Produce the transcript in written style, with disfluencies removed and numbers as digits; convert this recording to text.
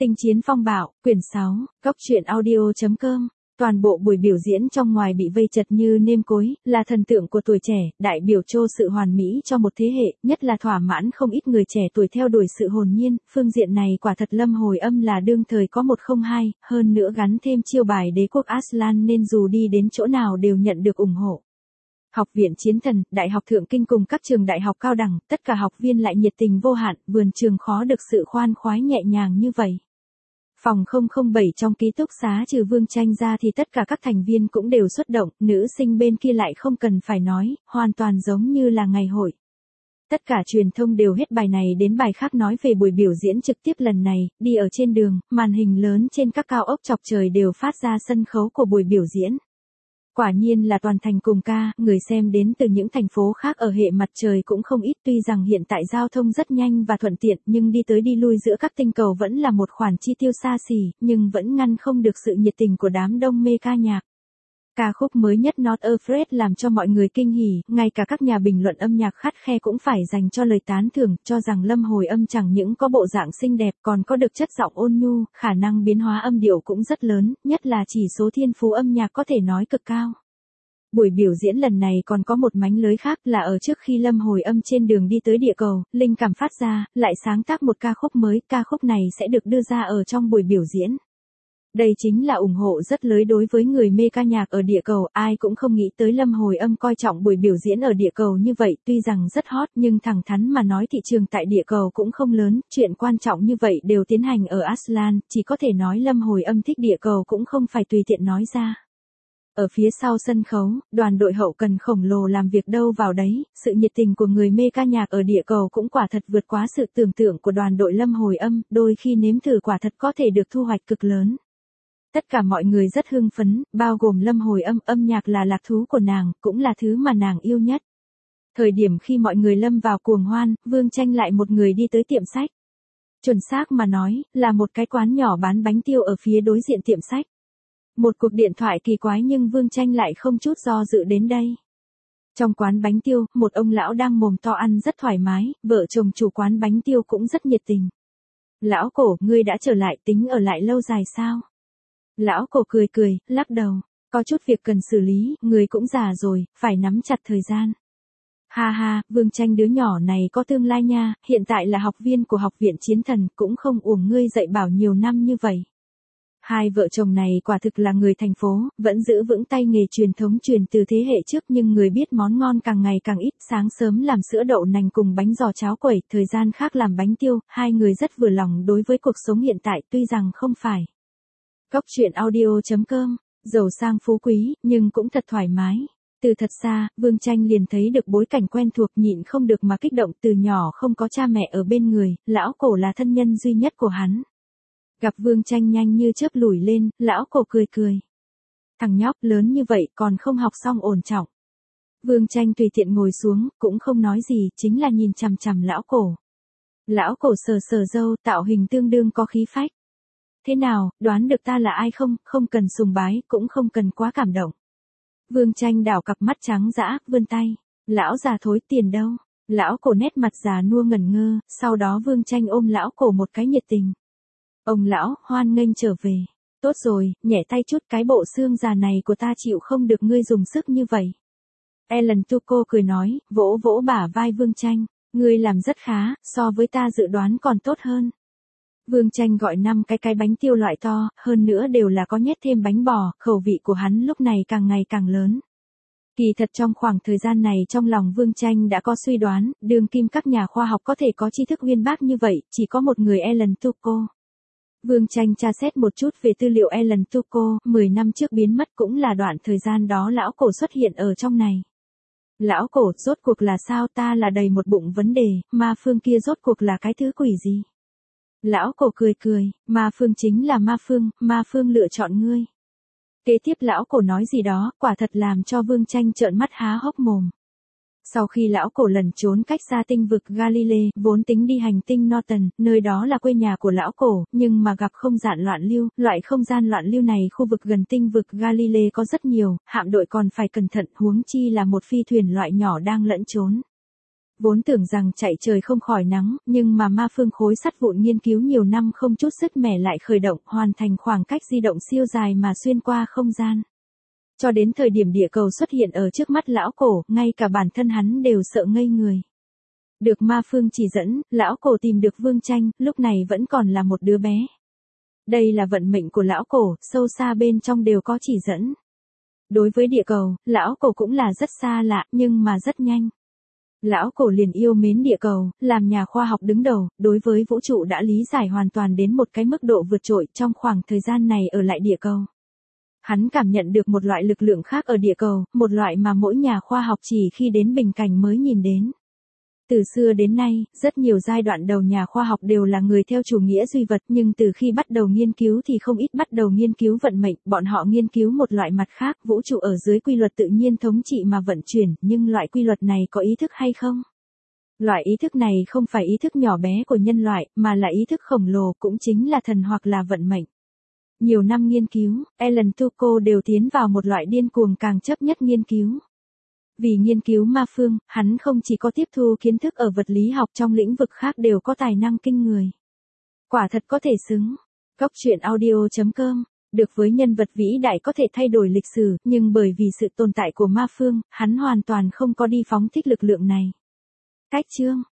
Tinh chiến phong bạo, quyển 6, góc truyện audio.com. Toàn bộ buổi biểu diễn trong ngoài bị vây chật như nêm cối, là thần tượng của tuổi trẻ, đại biểu cho sự hoàn mỹ cho một thế hệ, nhất là thỏa mãn không ít người trẻ tuổi theo đuổi sự hồn nhiên, phương diện này quả thật Lâm Hồi Âm là đương thời có 102, hơn nữa gắn thêm chiêu bài đế quốc Aslan nên dù đi đến chỗ nào đều nhận được ủng hộ. Học viện Chiến Thần, Đại học Thượng Kinh cùng các trường đại học cao đẳng, tất cả học viên lại nhiệt tình vô hạn, vườn trường khó được sự khoan khoái nhẹ nhàng như vậy. Phòng 007 trong ký túc xá trừ Vương Tranh ra thì tất cả các thành viên cũng đều xuất động, nữ sinh bên kia lại không cần phải nói, hoàn toàn giống như là ngày hội. Tất cả truyền thông đều hết bài này đến bài khác nói về buổi biểu diễn trực tiếp lần này, đi ở trên đường, màn hình lớn trên các cao ốc chọc trời đều phát ra sân khấu của buổi biểu diễn. Quả nhiên là toàn thành cùng ca, người xem đến từ những thành phố khác ở hệ mặt trời cũng không ít, tuy rằng hiện tại giao thông rất nhanh và thuận tiện nhưng đi tới đi lui giữa các tinh cầu vẫn là một khoản chi tiêu xa xỉ, nhưng vẫn ngăn không được sự nhiệt tình của đám đông mê ca nhạc. Ca khúc mới nhất Not Afraid làm cho mọi người kinh hỉ, ngay cả các nhà bình luận âm nhạc khắt khe cũng phải dành cho lời tán thưởng, cho rằng Lâm Hồi Âm chẳng những có bộ dạng xinh đẹp còn có được chất giọng ôn nhu, khả năng biến hóa âm điệu cũng rất lớn, nhất là chỉ số thiên phú âm nhạc có thể nói cực cao. Buổi biểu diễn lần này còn có một mánh lới khác là ở trước khi Lâm Hồi Âm trên đường đi tới địa cầu, linh cảm phát ra, lại sáng tác một ca khúc mới, ca khúc này sẽ được đưa ra ở trong buổi biểu diễn. Đây chính là ủng hộ rất lớn đối với người mê ca nhạc ở địa cầu, ai cũng không nghĩ tới Lâm Hồi Âm coi trọng buổi biểu diễn ở địa cầu như vậy, tuy rằng rất hot nhưng thẳng thắn mà nói thị trường tại địa cầu cũng không lớn, chuyện quan trọng như vậy đều tiến hành ở Aslan, chỉ có thể nói Lâm Hồi Âm thích địa cầu cũng không phải tùy tiện nói ra. Ở phía sau sân khấu, đoàn đội hậu cần khổng lồ làm việc đâu vào đấy, sự nhiệt tình của người mê ca nhạc ở địa cầu cũng quả thật vượt quá sự tưởng tượng của đoàn đội Lâm Hồi Âm, đôi khi nếm thử quả thật có thể được thu hoạch cực lớn. Tất cả mọi người rất hưng phấn, bao gồm Lâm Hồi Âm, âm nhạc là lạc thú của nàng, cũng là thứ mà nàng yêu nhất. Thời điểm khi mọi người lâm vào cuồng hoan, Vương Tranh lại một người đi tới tiệm sách. Chuẩn xác mà nói, là một cái quán nhỏ bán bánh tiêu ở phía đối diện tiệm sách. Một cuộc điện thoại kỳ quái nhưng Vương Tranh lại không chút do dự đến đây. Trong quán bánh tiêu, một ông lão đang mồm to ăn rất thoải mái, vợ chồng chủ quán bánh tiêu cũng rất nhiệt tình. Lão Cổ, ngươi đã trở lại, tính ở lại lâu dài sao? Lão Cổ cười cười, lắc đầu, có chút việc cần xử lý, người cũng già rồi, phải nắm chặt thời gian. Ha ha, Vương Tranh đứa nhỏ này có tương lai nha, hiện tại là học viên của Học viện Chiến Thần, cũng không uổng ngươi dạy bảo nhiều năm như vậy. Hai vợ chồng này quả thực là người thành phố, vẫn giữ vững tay nghề truyền thống truyền từ thế hệ trước nhưng người biết món ngon càng ngày càng ít, sáng sớm làm sữa đậu nành cùng bánh giò cháo quẩy, thời gian khác làm bánh tiêu, hai người rất vừa lòng đối với cuộc sống hiện tại tuy rằng không phải. Góc truyện audio.com, giàu sang phú quý, nhưng cũng thật thoải mái. Từ thật xa, Vương Tranh liền thấy được bối cảnh quen thuộc nhịn không được mà kích động từ nhỏ không có cha mẹ ở bên người, Lão Cổ là thân nhân duy nhất của hắn. Gặp Vương Tranh nhanh như chớp lùi lên, Lão Cổ cười cười. Thằng nhóc lớn như vậy còn không học xong ổn trọng. Vương Tranh tùy tiện ngồi xuống, cũng không nói gì, chính là nhìn chằm chằm Lão Cổ. Lão Cổ sờ sờ râu, tạo hình tương đương có khí phách. Thế nào, đoán được ta là ai không, không cần sùng bái, cũng không cần quá cảm động. Vương Tranh đảo cặp mắt trắng dã, vươn tay. Lão già thối, tiền đâu? Lão Cổ nét mặt già nua ngẩn ngơ, sau đó Vương Tranh ôm Lão Cổ một cái nhiệt tình. Ông lão, hoan nghênh trở về. Tốt rồi, nhẹ tay chút, cái bộ xương già này của ta chịu không được ngươi dùng sức như vậy. Ellen Tuco cười nói, vỗ vỗ bả vai Vương Tranh. Ngươi làm rất khá, so với ta dự đoán còn tốt hơn. Vương Tranh gọi 5 cái bánh tiêu loại to, hơn nữa đều là có nhét thêm bánh bò, khẩu vị của hắn lúc này càng ngày càng lớn. Kỳ thật trong khoảng thời gian này trong lòng Vương Tranh đã có suy đoán, đương kim các nhà khoa học có thể có tri thức uyên bác như vậy, chỉ có một người Ellen Tuco. Vương Tranh tra xét một chút về tư liệu Ellen Tuco, 10 năm trước biến mất cũng là đoạn thời gian đó Lão Cổ xuất hiện ở trong này. Lão Cổ, rốt cuộc là sao, ta là đầy một bụng vấn đề, ma phương kia rốt cuộc là cái thứ quỷ gì? Lão Cổ cười cười, ma phương chính là ma phương lựa chọn ngươi. Kế tiếp Lão Cổ nói gì đó, quả thật làm cho Vương Tranh trợn mắt há hốc mồm. Sau khi Lão Cổ lẩn trốn cách xa tinh vực Galilee, vốn tính đi hành tinh Norton, nơi đó là quê nhà của Lão Cổ, nhưng mà gặp không gian loạn lưu, loại không gian loạn lưu này khu vực gần tinh vực Galilee có rất nhiều, hạm đội còn phải cẩn thận huống chi là một phi thuyền loại nhỏ đang lẫn trốn. Vốn tưởng rằng chạy trời không khỏi nắng, nhưng mà ma phương khối sắt vụn nghiên cứu nhiều năm không chút sứt mẻ lại khởi động, hoàn thành khoảng cách di động siêu dài mà xuyên qua không gian. Cho đến thời điểm địa cầu xuất hiện ở trước mắt lão cổ, ngay cả bản thân hắn đều sợ ngây người. Được ma phương chỉ dẫn, lão cổ tìm được Vương Tranh, lúc này vẫn còn là một đứa bé. Đây là vận mệnh của lão cổ, sâu xa bên trong đều có chỉ dẫn. Đối với địa cầu, lão cổ cũng là rất xa lạ, nhưng mà rất nhanh. Lão cổ liền yêu mến địa cầu, làm nhà khoa học đứng đầu, đối với vũ trụ đã lý giải hoàn toàn đến một cái mức độ vượt trội trong khoảng thời gian này ở lại địa cầu. Hắn cảm nhận được một loại lực lượng khác ở địa cầu, một loại mà mỗi nhà khoa học chỉ khi đến bình cảnh mới nhìn đến. Từ xưa đến nay, rất nhiều giai đoạn đầu nhà khoa học đều là người theo chủ nghĩa duy vật, nhưng từ khi bắt đầu nghiên cứu thì không ít bắt đầu nghiên cứu vận mệnh, bọn họ nghiên cứu một loại mặt khác, vũ trụ ở dưới quy luật tự nhiên thống trị mà vận chuyển, nhưng loại quy luật này có ý thức hay không? Loại ý thức này không phải ý thức nhỏ bé của nhân loại, mà là ý thức khổng lồ, cũng chính là thần hoặc là vận mệnh. Nhiều năm nghiên cứu, Alan Tuco đều tiến vào một loại điên cuồng càng chấp nhất nghiên cứu. Vì nghiên cứu ma phương, hắn không chỉ có tiếp thu kiến thức ở vật lý học, trong lĩnh vực khác đều có tài năng kinh người. Quả thật có thể xứng. Góc truyện audio.com, được với nhân vật vĩ đại có thể thay đổi lịch sử, nhưng bởi vì sự tồn tại của ma phương, hắn hoàn toàn không có đi phóng thích lực lượng này. Cách chương